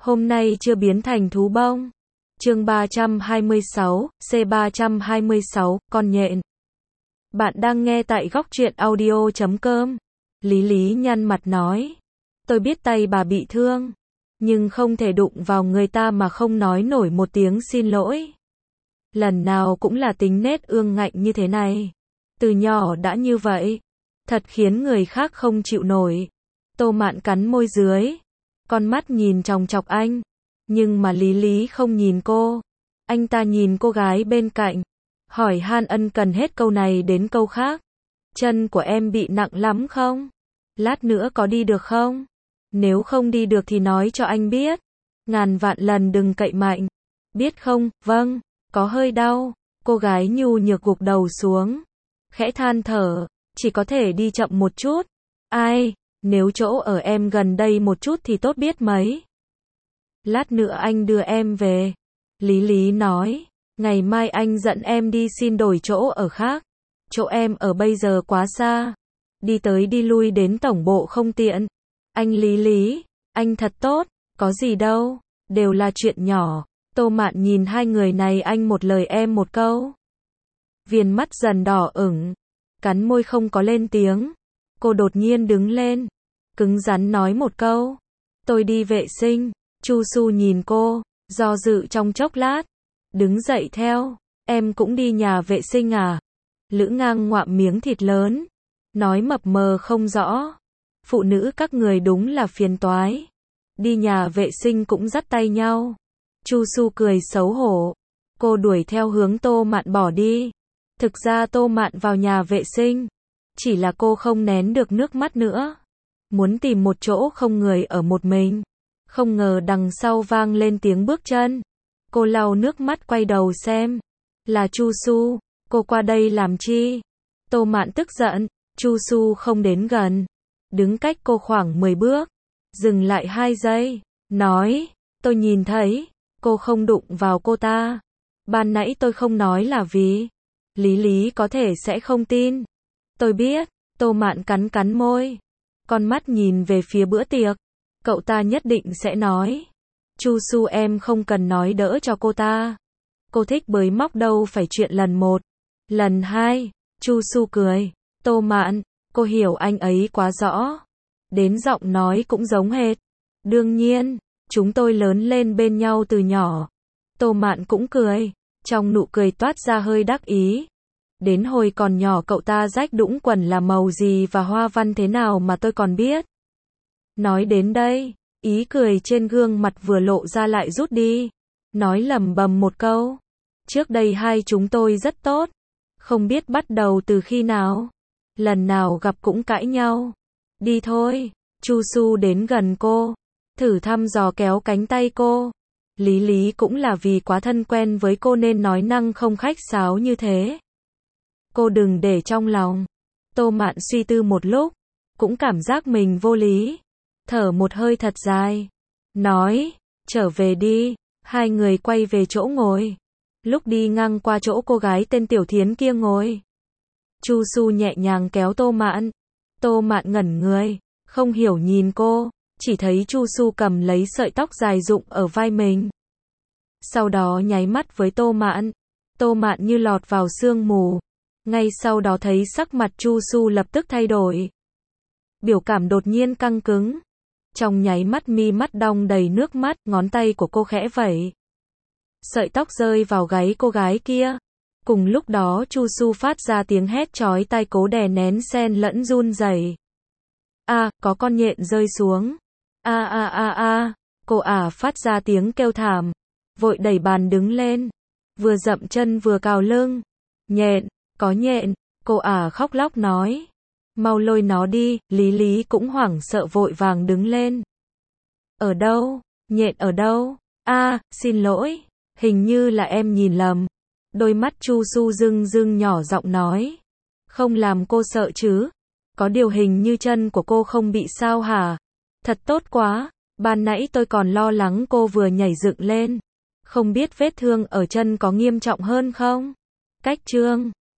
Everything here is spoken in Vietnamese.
hôm nay chưa biến thành thú bông. Chương 326, C326, con nhện. Bạn đang nghe tại góc truyện audio.com. Lý Lý nhăn mặt nói. Tôi biết tay bà bị thương, nhưng không thể đụng vào người ta mà không nói nổi một tiếng xin lỗi. Lần nào cũng là tính nết ương ngạnh như thế này. Từ nhỏ đã như vậy. Thật khiến người khác không chịu nổi. Tô Mạn cắn môi dưới. Con mắt nhìn chòng chọc anh. Nhưng mà Lý Lý không nhìn cô. Anh ta nhìn cô gái bên cạnh. Hỏi han ân cần hết câu này đến câu khác. Chân của em bị nặng lắm không? Lát nữa có đi được không? Nếu không đi được thì nói cho anh biết. Ngàn vạn lần đừng cậy mạnh. Biết không? Vâng. Có hơi đau. Cô gái nhu nhược gục đầu xuống. Khẽ than thở. Chỉ có thể đi chậm một chút. Ai? Nếu chỗ ở em gần đây một chút thì tốt biết mấy. Lát nữa anh đưa em về. Lý Lý nói. Ngày mai anh dẫn em đi xin đổi chỗ ở khác. Chỗ em ở bây giờ quá xa. Đi tới đi lui đến tổng bộ không tiện. Anh Lý Lý, anh thật tốt. Có gì đâu. Đều là chuyện nhỏ. Tô Mạn nhìn hai người này, anh một lời em một câu. Viền mắt dần đỏ ửng. Cắn môi không có lên tiếng. Cô đột nhiên đứng lên. Cứng rắn nói một câu. Tôi đi vệ sinh. Chu Su nhìn cô. Do dự trong chốc lát. Đứng dậy theo. Em cũng đi nhà vệ sinh à? Lữ Ngang ngoạm miếng thịt lớn. Nói mập mờ không rõ. Phụ nữ các người đúng là phiền toái. Đi nhà vệ sinh cũng dắt tay nhau. Chu Su cười xấu hổ. Cô đuổi theo hướng Tô Mạn bỏ đi. Thực ra Tô Mạn vào nhà vệ sinh. Chỉ là cô không nén được nước mắt nữa. Muốn tìm một chỗ không người ở một mình. Không ngờ đằng sau vang lên tiếng bước chân. Cô lau nước mắt quay đầu xem. Là Chu Su. Cô qua đây làm chi? Tô Mạn tức giận. Chu Su không đến gần. Đứng cách cô khoảng 10 bước. Dừng lại 2 giây. Nói. Tôi nhìn thấy. Cô không đụng vào cô ta. Ban nãy tôi không nói là vì. Lý Lý có thể sẽ không tin. Tôi biết. Tô Mạn cắn cắn môi. Con mắt nhìn về phía bữa tiệc. Cậu ta nhất định sẽ nói. Chu Su em không cần nói đỡ cho cô ta. Cô thích bới móc đâu phải chuyện lần 1. Lần 2. Chu Su cười. Tô Mạn, cô hiểu anh ấy quá rõ. Đến giọng nói cũng giống hệt. Đương nhiên, chúng tôi lớn lên bên nhau từ nhỏ. Tô Mạn cũng cười. Trong nụ cười toát ra hơi đắc ý. Đến hồi còn nhỏ cậu ta rách đũng quần là màu gì và hoa văn thế nào mà tôi còn biết. Nói đến đây, ý cười trên gương mặt vừa lộ ra lại rút đi. Nói lẩm bẩm một câu. Trước đây hai chúng tôi rất tốt. Không biết bắt đầu từ khi nào. Lần nào gặp cũng cãi nhau. Đi thôi. Chu Su đến gần cô. Thử thăm dò kéo cánh tay cô. Lý Lý cũng là vì quá thân quen với cô nên nói năng không khách sáo như thế. Cô đừng để trong lòng. Tô Mạn suy tư một lúc. Cũng cảm giác mình vô lý. Thở một hơi thật dài. Nói. Trở về đi. Hai người quay về chỗ ngồi. Lúc đi ngang qua chỗ cô gái tên Tiểu Thiến kia ngồi. Chu Su nhẹ nhàng kéo Tô Mạn. Tô Mạn ngẩn người. Không hiểu nhìn cô. Chỉ thấy Chu Su cầm lấy sợi tóc dài rụng ở vai mình. Sau đó nháy mắt với Tô Mạn. Tô Mạn như lọt vào sương mù. Ngay sau đó thấy sắc mặt Chu Su lập tức thay đổi. Biểu cảm đột nhiên căng cứng. Trong nháy mắt mi mắt đong đầy nước mắt, ngón tay của cô khẽ vẩy. Sợi tóc rơi vào gáy cô gái kia. Cùng lúc đó Chu Su phát ra tiếng hét chói tai cố đè nén xen lẫn run rẩy. A, có con nhện rơi xuống. A a a a, cô ả phát ra tiếng kêu thảm. Vội đẩy bàn đứng lên. Vừa dậm chân vừa cào lưng. Nhện, có nhện, cô ả khóc lóc nói. Mau lôi nó đi, Lý Lý cũng hoảng sợ vội vàng đứng lên. Ở đâu? Nhện ở đâu? A, xin lỗi. Hình như là em nhìn lầm. Đôi mắt Chu Su rưng rưng nhỏ giọng nói. Không làm cô sợ chứ? Có điều hình như chân của cô không bị sao hả? Thật tốt quá. Ban nãy tôi còn lo lắng cô vừa nhảy dựng lên. Không biết vết thương ở chân có nghiêm trọng hơn không? Cách chương